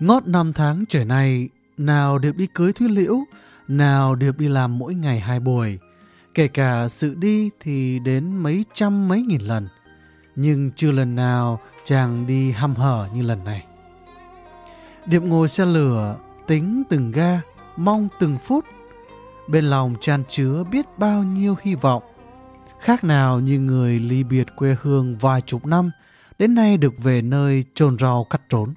Ngót 5 tháng trời nay, nào Điệp đi cưới Thúy Liễu, nào Điệp đi làm mỗi ngày 2 buổi. Kể cả sự đi thì đến mấy trăm mấy nghìn lần, nhưng chưa lần nào chàng đi hăm hở như lần này. Điệp ngồi xe lửa, tính từng ga, mong từng phút. Bên lòng chan chứa biết bao nhiêu hy vọng. Khác nào như người ly biệt quê hương vài chục năm, đến nay được về nơi chôn rau cắt trốn.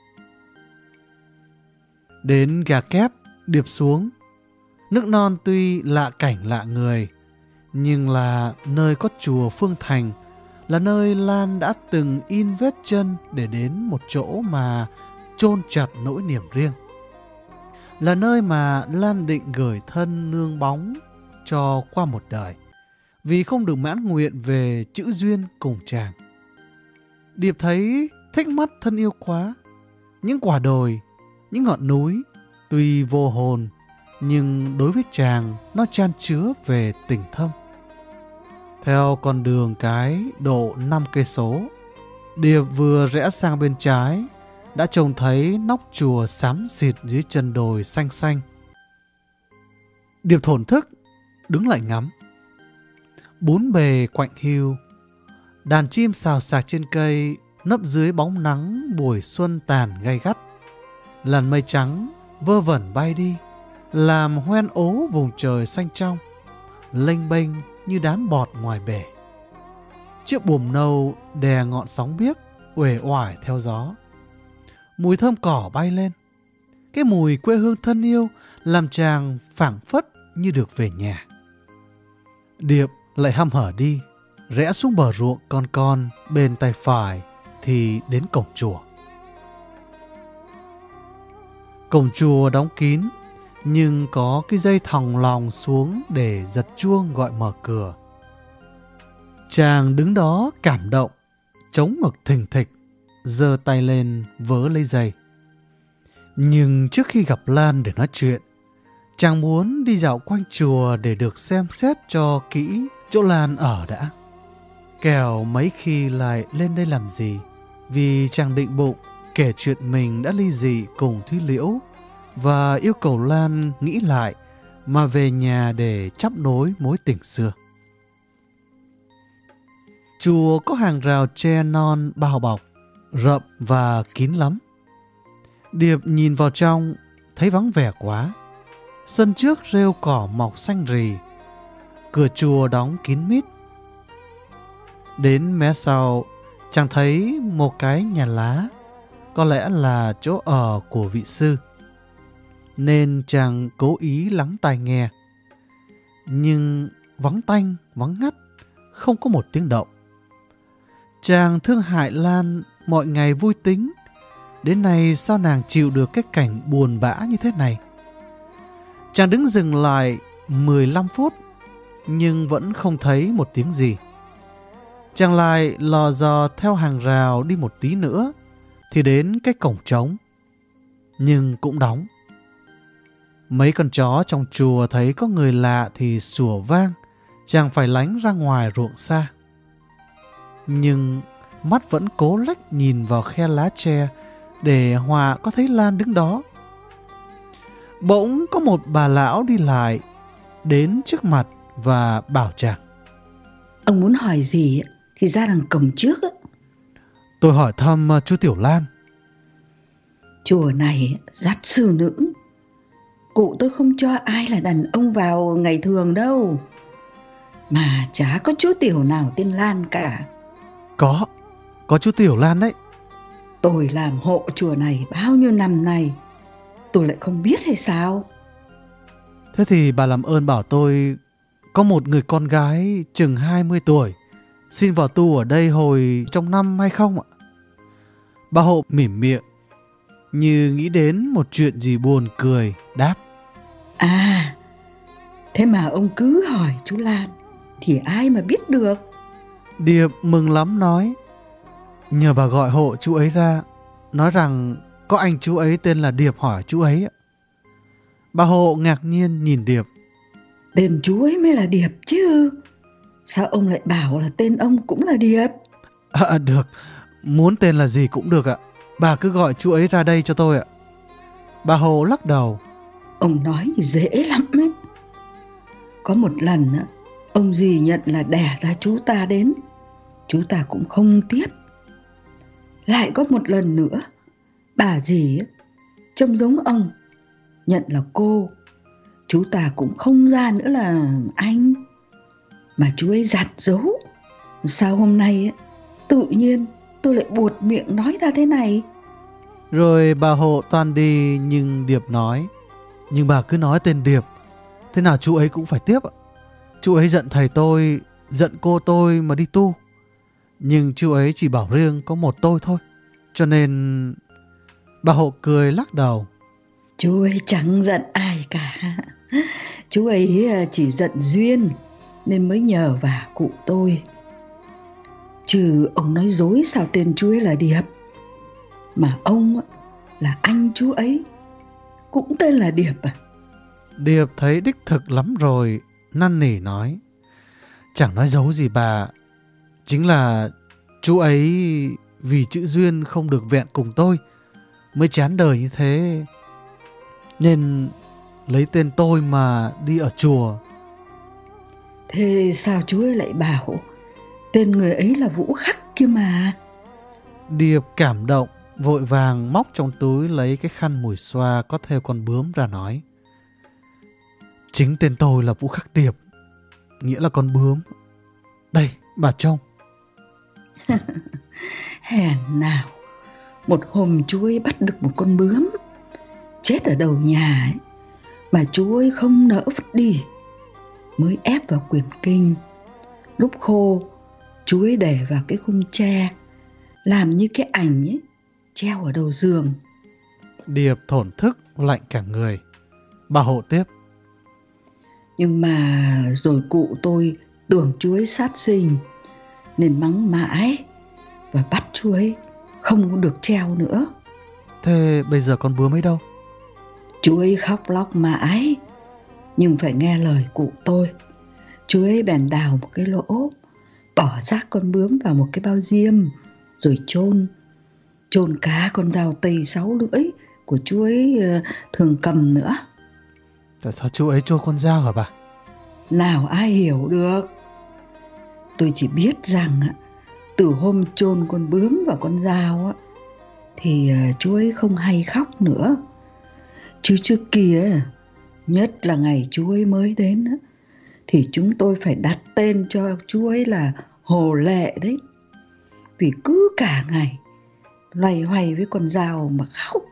Đến Gà Kép, Điệp xuống. Nước Non tuy lạ cảnh lạ người, nhưng là nơi có chùa Phương Thành, là nơi Lan đã từng in vết chân để đến một chỗ mà chôn chặt nỗi niềm riêng. Là nơi mà Lan định gửi thân nương bóng cho qua một đời, vì không được mãn nguyện về chữ duyên cùng chàng. Điệp thấy thích mắt thân yêu quá. Những quả đồi, những ngọn núi, tuy vô hồn, nhưng đối với chàng nó chan chứa về tình thâm. Theo con đường cái độ 5 cây số, Điệp vừa rẽ sang bên trái đã trông thấy nóc chùa xám xịt dưới chân đồi xanh xanh. Điệp thổn thức đứng lại ngắm. Bốn bề quạnh hiu, đàn chim xào xạc trên cây nấp dưới bóng nắng buổi xuân tàn gay gắt. Làn mây trắng vơ vẩn bay đi, làm hoen ố vùng trời xanh trong, lênh bênh như đám bọt ngoài bể. Chiếc buồm nâu đè ngọn sóng biếc uể oải theo gió. Mùi thơm cỏ bay lên. Cái mùi quê hương thân yêu làm chàng phảng phất như được về nhà. Điệp lại hăm hở đi, rẽ xuống bờ ruộng con bên tay phải thì đến cổng chùa. Cổng chùa đóng kín, nhưng có cái dây thòng lòng xuống để giật chuông gọi mở cửa. Chàng đứng đó cảm động, chống ngực thình thịch, giơ tay lên vớ lấy dây. Nhưng trước khi gặp Lan để nói chuyện, chàng muốn đi dạo quanh chùa để được xem xét cho kỹ chỗ Lan ở đã. Kẻo mấy khi lại lên đây làm gì, vì chàng định bụng kể chuyện mình đã ly dị cùng Thúy Liễu và yêu cầu Lan nghĩ lại mà về nhà để chắp nối mối tình xưa. Chùa có hàng rào tre non bao bọc, rậm và kín lắm. Điệp nhìn vào trong thấy vắng vẻ quá. Sân trước rêu cỏ mọc xanh rì, cửa chùa đóng kín mít. Đến mé sau chàng thấy một cái nhà lá, có lẽ là chỗ ở của vị sư, nên chàng cố ý lắng tai nghe. Nhưng vắng tanh, vắng ngắt, không có một tiếng động. Chàng thương hại Lan mọi ngày vui tính, đến nay sao nàng chịu được cái cảnh buồn bã như thế này. Chàng đứng dừng lại 15 phút, nhưng vẫn không thấy một tiếng gì. Chàng lại lò dò theo hàng rào đi một tí nữa, thì đến cái cổng trống, nhưng cũng đóng. Mấy con chó trong chùa thấy có người lạ thì sủa vang, chàng phải lánh ra ngoài ruộng xa. Nhưng mắt vẫn cố lách nhìn vào khe lá tre để Hòa có thấy Lan đứng đó. Bỗng có một bà lão đi lại, đến trước mặt và bảo chàng: Ông muốn hỏi gì thì ra đằng cổng trước. Tôi hỏi thăm chú Tiểu Lan. Chùa này dắt sư nữ. Cụ tôi không cho ai là đàn ông vào ngày thường đâu. Mà chả có chú Tiểu nào tên Lan cả. Có chú Tiểu Lan đấy. Tôi làm hộ chùa này bao nhiêu năm nay, tôi lại không biết hay sao? Thế thì bà làm ơn bảo tôi có một người con gái chừng 20 tuổi xin vào tu ở đây hồi trong năm hay không ạ? Bà hộ mỉm miệng, như nghĩ đến một chuyện gì buồn cười, đáp: À, thế mà ông cứ hỏi chú Lan thì ai mà biết được. Điệp mừng lắm nói: Nhờ bà gọi hộ chú ấy ra, nói rằng có anh chú ấy tên là Điệp hỏi chú ấy. Bà hộ ngạc nhiên nhìn Điệp. Tên chú ấy mới là Điệp chứ. Sao ông lại bảo là tên ông cũng là Điệp? Được, muốn tên là gì cũng được ạ. Bà cứ gọi chú ấy ra đây cho tôi ạ. Bà Hồ lắc đầu. Ông nói thì dễ lắm ấy. Có một lần ông dì nhận là đẻ ra chú ta đến, chú ta cũng không tiếp. Lại có một lần nữa, bà dì trông giống ông, nhận là cô, chú ta cũng không ra nữa là anh. Mà chú ấy giặt giấu. Sao hôm nay tự nhiên tôi lại buột miệng nói ra thế này? Rồi bà Hộ toan đi, nhưng Điệp nói: nhưng bà cứ nói tên Điệp, thế nào chú ấy cũng phải tiếp ạ. Chú ấy giận thầy tôi, giận cô tôi mà đi tu. Nhưng chú ấy chỉ bảo riêng có một tôi thôi. Cho nên... Bà Hộ cười lắc đầu. Chú ấy chẳng giận ai cả. Chú ấy chỉ giận duyên nên mới nhờ vả cụ tôi. Chứ ông nói dối sao tên chú ấy là Điệp. Mà ông là anh chú ấy cũng tên là Điệp à? Điệp thấy đích thực lắm rồi, năn nỉ nói: chẳng nói dấu gì bà. Chính là chú ấy vì chữ duyên không được vẹn cùng tôi mới chán đời như thế, nên lấy tên tôi mà đi ở chùa. Thế sao chú ấy lại bảo tên người ấy là Vũ Khắc kia mà? Điệp cảm động, vội vàng móc trong túi lấy cái khăn mùi xoa có thêu con bướm ra nói: chính tên tôi là Vũ Khắc Điệp, nghĩa là con bướm. Đây, bà trông. Hèn nào, một hôm chú ấy bắt được một con bướm chết ở đầu nhà ấy, mà chú ấy không nỡ vứt đi, mới ép vào quyển kinh. Lúc khô, chú ấy để vào cái khung tre, làm như cái ảnh ấy, treo ở đầu giường. Điệp thổn thức lạnh cả người. Bà Hộ tiếp: nhưng mà rồi cụ tôi tưởng chú ấy sát sinh nên mắng mãi và bắt chú ấy không có được treo nữa. Thế bây giờ con bướm ấy đâu? Chú ấy khóc lóc mãi, nhưng phải nghe lời cụ tôi. Chú ấy bèn đào một cái lỗ, bỏ xác con bướm vào một cái bao diêm, rồi chôn cá con dao tây 6 lưỡi của chú ấy thường cầm nữa. Tại sao chú ấy chôn con dao hả bà? Nào ai hiểu được. Tôi chỉ biết rằng từ hôm chôn con bướm và con dao thì chú ấy không hay khóc nữa. Chứ trước kia, nhất là ngày chú ấy mới đến, thì chúng tôi phải đặt tên cho chú ấy là Hồ Lệ đấy. Vì cứ cả ngày loay hoay với con dao mà khóc.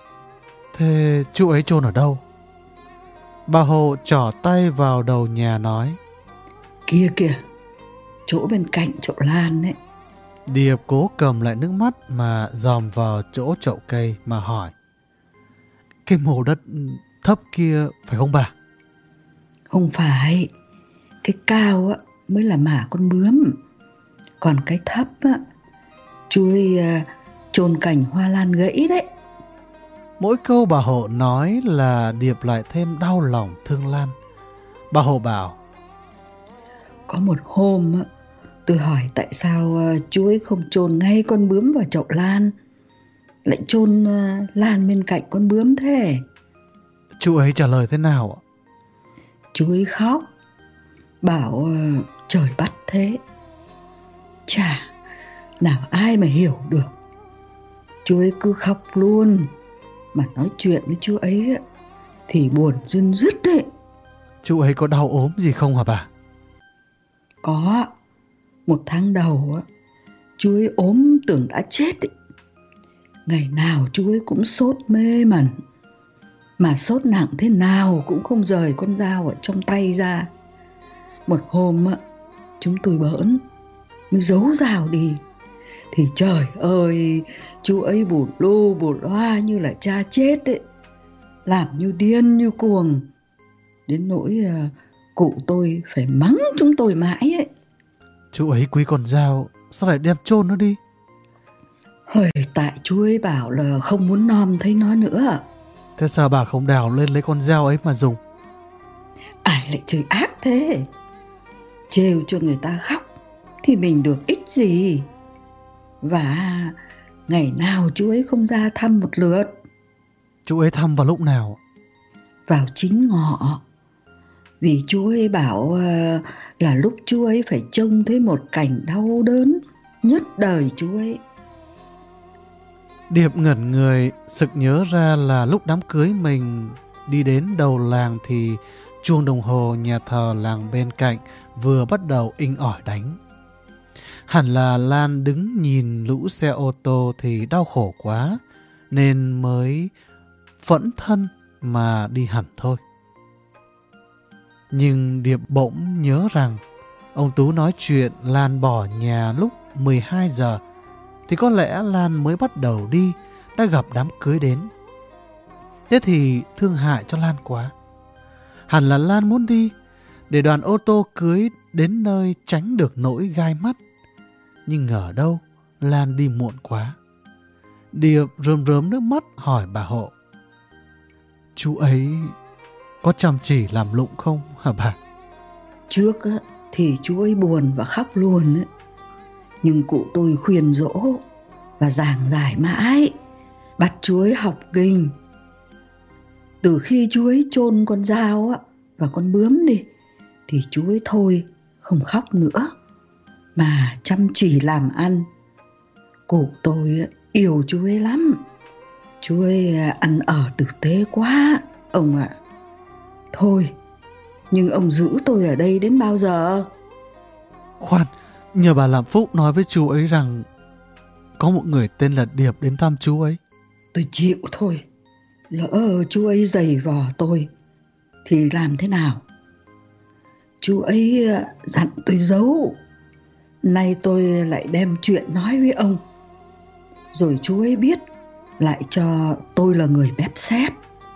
Thế chú ấy chôn ở đâu? Bà Hồ trỏ tay vào đầu nhà nói: Kia kìa, chỗ bên cạnh chậu lan ấy. Điệp cố cầm lại nước mắt mà dòm vào chỗ chậu cây mà hỏi: cái mồ đất thấp kia phải không bà? Không phải, cái cao mới là mả con bướm. Còn cái thấp chú ấy chôn cành hoa lan gãy đấy. Mỗi câu bà Hộ nói là Điệp lại thêm đau lòng thương Lan. Bà Hộ bảo: có một hôm tôi hỏi tại sao chú ấy không chôn ngay con bướm vào chậu lan, lại chôn lan bên cạnh con bướm thế? Chú ấy trả lời thế nào ạ? Chú ấy khóc, bảo trời bắt thế. Chà, nào ai mà hiểu được. Chú ấy cứ khóc luôn, mà nói chuyện với chú ấy thì buồn rưng rứt đấy. Chú ấy có đau ốm gì không hả bà? Có, một tháng đầu chú ấy ốm tưởng đã chết ấy. Ngày nào chú ấy cũng sốt mê mẩn, mà sốt nặng thế nào cũng không rời con dao ở trong tay ra. Một hôm chúng tôi bỡn mới giấu dao đi, thì trời ơi, chú ấy bụt lô bụt loa như là cha chết ấy, làm như điên như cuồng, đến nỗi cụ tôi phải mắng chúng tôi mãi ấy. Chú ấy quý con dao, sao lại đem chôn nó đi? Hồi tại chú ấy bảo là không muốn nom thấy nó nữa. Thế sao bà không đào lên lấy con dao ấy mà dùng? Ai lại chơi ác thế? Trêu cho người ta khóc thì mình được ích gì? Và ngày nào chú ấy không ra thăm một lượt. Chú ấy thăm vào lúc nào? Vào chính ngọ. Vì chú ấy bảo là lúc chú ấy phải trông thấy một cảnh đau đớn nhất đời chú ấy. Điệp ngẩn người, sực nhớ ra là lúc đám cưới mình đi đến đầu làng thì chuông đồng hồ nhà thờ làng bên cạnh vừa bắt đầu inh ỏi đánh. Hẳn là Lan đứng nhìn lũ xe ô tô thì đau khổ quá, nên mới phẫn thân mà đi hẳn thôi. Nhưng Điệp bỗng nhớ rằng ông Tú nói chuyện Lan bỏ nhà lúc 12 giờ, thì có lẽ Lan mới bắt đầu đi đã gặp đám cưới đến. Thế thì thương hại cho Lan quá. Hẳn là Lan muốn đi để đoàn ô tô cưới đến nơi tránh được nỗi gai mắt. Nhưng ngờ đâu Lan đi muộn quá. Điệp rơm rớm nước mắt hỏi bà Hộ: chú ấy có chăm chỉ làm lụng không hả bà? Trước thì chú ấy buồn và khóc luôn. Nhưng cụ tôi khuyên dỗ và giảng giải mãi, bắt chú ấy học kinh. Từ khi chú ấy chôn con dao và con bướm đi, thì chú ấy thôi không khóc nữa, mà chăm chỉ làm ăn. Cụ tôi yêu chú ấy lắm. Chú ấy ăn ở tử tế quá, ông ạ. Thôi, nhưng ông giữ tôi ở đây đến bao giờ? Khoan, nhờ bà làm phúc nói với chú ấy rằng có một người tên là Điệp đến thăm chú ấy. Tôi chịu thôi. Lỡ chú ấy giày vò tôi thì làm thế nào? Chú ấy dặn tôi giấu. Nay tôi lại đem chuyện nói với ông. Rồi chú ấy biết lại cho tôi là người bếp xếp.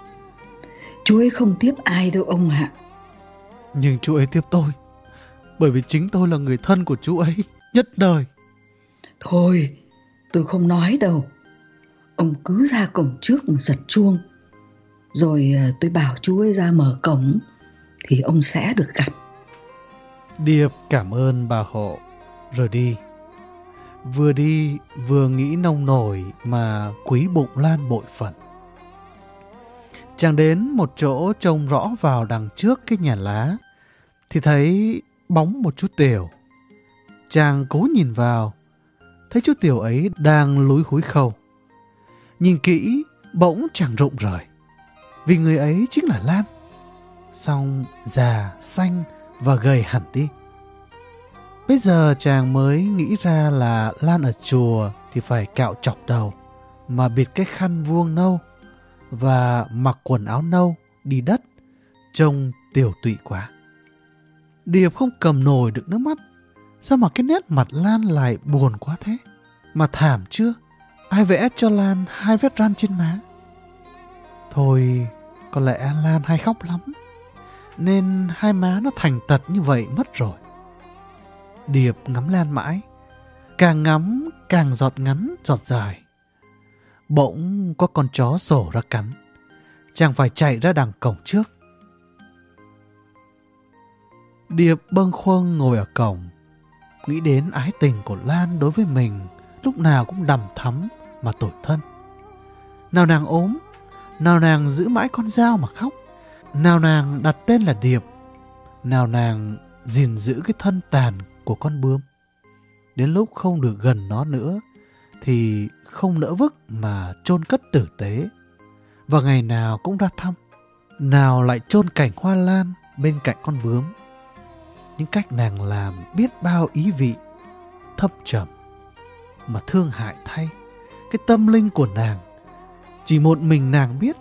Chú ấy không tiếp ai đâu ông ạ. Nhưng chú ấy tiếp tôi, bởi vì chính tôi là người thân của chú ấy nhất đời. Thôi, tôi không nói đâu. Ông cứ ra cổng trước mà giật chuông, rồi tôi bảo chú ấy ra mở cổng, thì ông sẽ được gặp. Điệp cảm ơn bà Hộ rồi đi. Vừa đi vừa nghĩ nông nổi mà quý bụng Lan bội phận. Chàng đến một chỗ trông rõ vào đằng trước cái nhà lá thì thấy bóng một chú Tiểu. Chàng cố nhìn vào, thấy chú Tiểu ấy đang lúi húi khâu. Nhìn kỹ bỗng chàng rụng rời, vì người ấy chính là Lan, song già, xanh và gầy hẳn đi. Bây giờ chàng mới nghĩ ra là Lan ở chùa thì phải cạo chọc đầu, mà bịt cái khăn vuông nâu và mặc quần áo nâu đi đất, trông tiều tụy quá. Điệp không cầm nổi được nước mắt. Sao mà cái nét mặt Lan lại buồn quá thế? Mà thảm chưa? Ai vẽ cho Lan 2 vết răn trên má? Thôi, có lẽ Lan hay khóc lắm, nên 2 má nó thành tật như vậy mất rồi. Điệp ngắm Lan mãi, càng ngắm càng giọt ngắn giọt dài. Bỗng có con chó sổ ra cắn. Chàng phải chạy ra đằng cổng trước. Điệp bâng khuâng ngồi ở cổng, nghĩ đến ái tình của Lan đối với mình lúc nào cũng đằm thắm mà tủi thân. Nào nàng ốm, nào nàng giữ mãi con dao mà khóc, nào nàng đặt tên là Điệp, nào nàng gìn giữ cái thân tàn của con bướm. Đến lúc không được gần nó nữa thì không nỡ vứt mà chôn cất tử tế, và ngày nào cũng ra thăm. Nào lại chôn cảnh hoa lan bên cạnh con bướm. Những cách nàng làm biết bao ý vị thâm trầm, mà thương hại thay, cái tâm linh của nàng chỉ một mình nàng biết.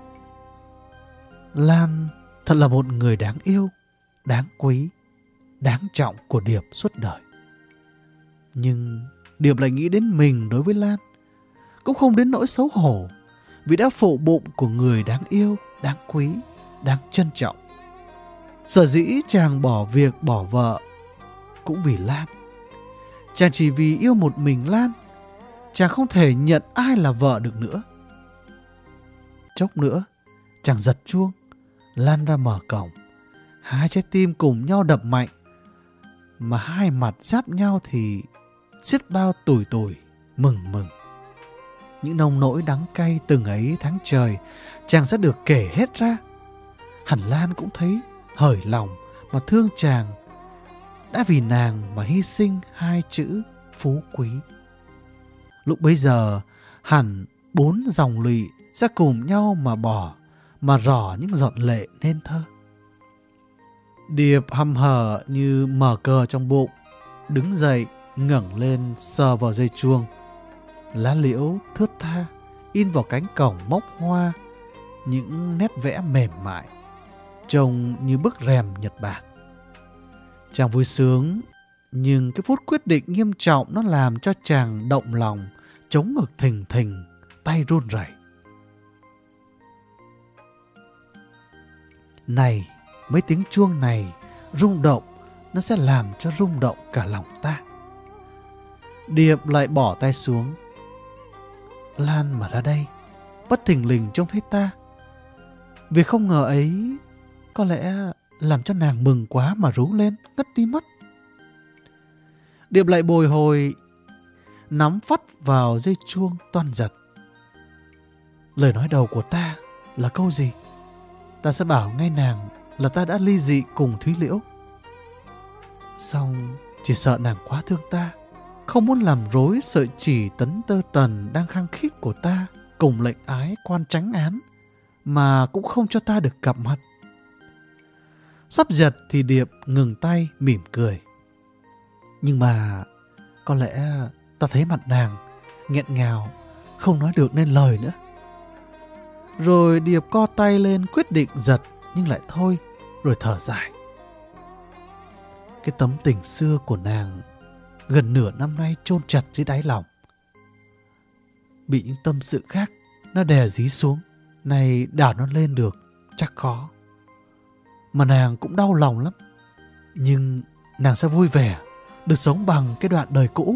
Lan thật là một người đáng yêu, đáng quý, đáng trọng của Điệp suốt đời. Nhưng Điệp lại nghĩ đến mình đối với Lan, cũng không đến nỗi xấu hổ, vì đã phụ bụng của người đáng yêu, đáng quý, đáng trân trọng. Sở dĩ chàng bỏ việc bỏ vợ cũng vì Lan. Chàng chỉ vì yêu một mình Lan, chàng không thể nhận ai là vợ được nữa. Chốc nữa chàng giật chuông, Lan ra mở cổng. 2 trái tim cùng nhau đập mạnh, mà 2 mặt giáp nhau thì xiết bao tủi tủi, mừng mừng. Những nồng nỗi đắng cay từng ấy tháng trời chàng sẽ được kể hết ra. Hẳn Lan cũng thấy hởi lòng mà thương chàng, đã vì nàng mà hy sinh 2 chữ phú quý. Lúc bấy giờ hẳn 4 dòng lụy sẽ cùng nhau mà bỏ, mà rỏ những giọt lệ nên thơ. Điệp hăm hở như mở cờ trong bụng, đứng dậy ngẩng lên sờ vào dây chuông. Lá liễu thướt tha in vào cánh cổng mốc hoa những nét vẽ mềm mại, trông như bức rèm Nhật Bản. Chàng vui sướng, nhưng cái phút quyết định nghiêm trọng nó làm cho chàng động lòng, chống ngực thình thình, tay run rẩy. Này, mấy tiếng chuông này rung động, nó sẽ làm cho rung động cả lòng ta. Điệp lại bỏ tay xuống. Lan mà ra đây, bất thình lình trông thấy ta. Việc không ngờ ấy có lẽ làm cho nàng mừng quá mà rú lên, ngất đi mất. Điệp lại bồi hồi, nắm phắt vào dây chuông toan giật. Lời nói đầu của ta là câu gì? Ta sẽ bảo ngay nàng là ta đã ly dị cùng Thúy Liễu. Xong chỉ sợ nàng quá thương ta, không muốn làm rối sợi chỉ tấn tơ tần đang khăng khít của ta cùng lệnh ái quan chánh án, mà cũng không cho ta được gặp mặt. Sắp giật thì Điệp ngừng tay mỉm cười. Nhưng mà có lẽ ta thấy mặt nàng nghẹn ngào, không nói được nên lời nữa. Rồi Điệp co tay lên quyết định giật, nhưng lại thôi, rồi thở dài. Cái tấm tình xưa của nàng gần nửa năm nay chôn chặt dưới đáy lòng, bị những tâm sự khác nó đè dí xuống, này đảo nó lên được chắc khó. Mà nàng cũng đau lòng lắm, nhưng nàng sẽ vui vẻ được sống bằng cái đoạn đời cũ.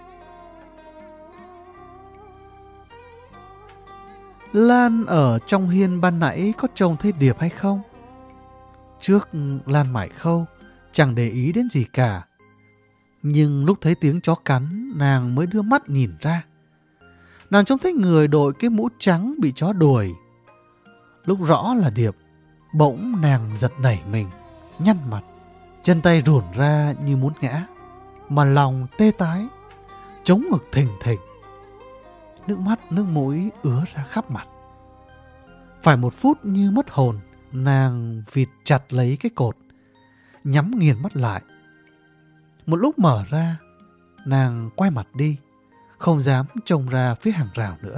Lan ở trong hiên ban nãy có trông thấy Điệp hay không? Trước Lan mải khâu, chẳng để ý đến gì cả. Nhưng lúc thấy tiếng chó cắn, nàng mới đưa mắt nhìn ra. Nàng trông thấy người đội cái mũ trắng bị chó đuổi. Lúc rõ là Điệp, bỗng nàng giật nảy mình, nhăn mặt, chân tay rủn ra như muốn ngã, mà lòng tê tái, chống ngực thình thịch. Nước mắt nước mũi ứa ra khắp mặt. Phải một phút như mất hồn, nàng vịt chặt lấy cái cột, nhắm nghiền mắt lại. Một lúc mở ra, nàng quay mặt đi, không dám trông ra phía hàng rào nữa.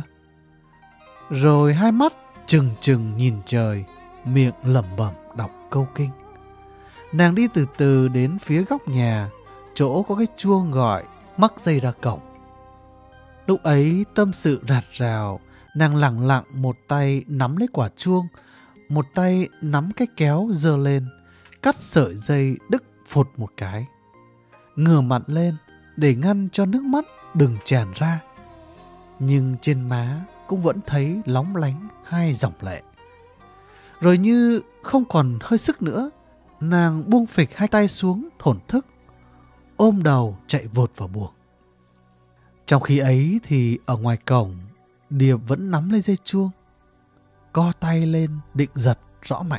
Rồi hai mắt trừng trừng nhìn trời, miệng lẩm bẩm đọc câu kinh. Nàng đi từ từ đến phía góc nhà, chỗ có cái chuông gọi mắc dây ra cổng. Lúc ấy tâm sự rạt rào, nàng lẳng lặng một tay nắm lấy quả chuông, một tay nắm cái kéo giơ lên, cắt sợi dây đứt phụt một cái. Ngửa mặt lên để ngăn cho nước mắt đừng tràn ra. Nhưng trên má cũng vẫn thấy lóng lánh 2 dòng lệ. Rồi như không còn hơi sức nữa, nàng buông phịch 2 tay xuống thổn thức, ôm đầu chạy vụt vào buồng. Trong khi ấy thì ở ngoài cổng, Điệp vẫn nắm lấy dây chuông, co tay lên định giật rõ mạnh.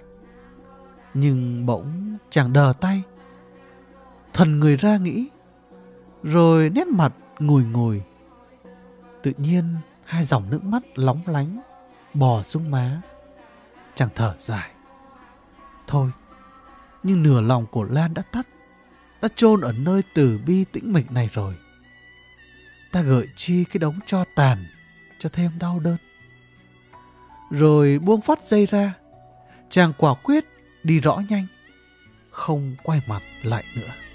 Nhưng bỗng chàng đờ tay, thần người ra nghĩ, rồi nét mặt ngùi ngùi. Tự nhiên 2 dòng nước mắt lóng lánh bò xuống má. Chàng thở dài. Thôi, nhưng nửa lòng của Lan đã tắt, đã chôn ở nơi từ bi tĩnh mịch này rồi. Ta gợi chi cái đống tro tàn cho thêm đau đớn. Rồi buông phát dây ra, chàng quả quyết đi rõ nhanh, không quay mặt lại nữa.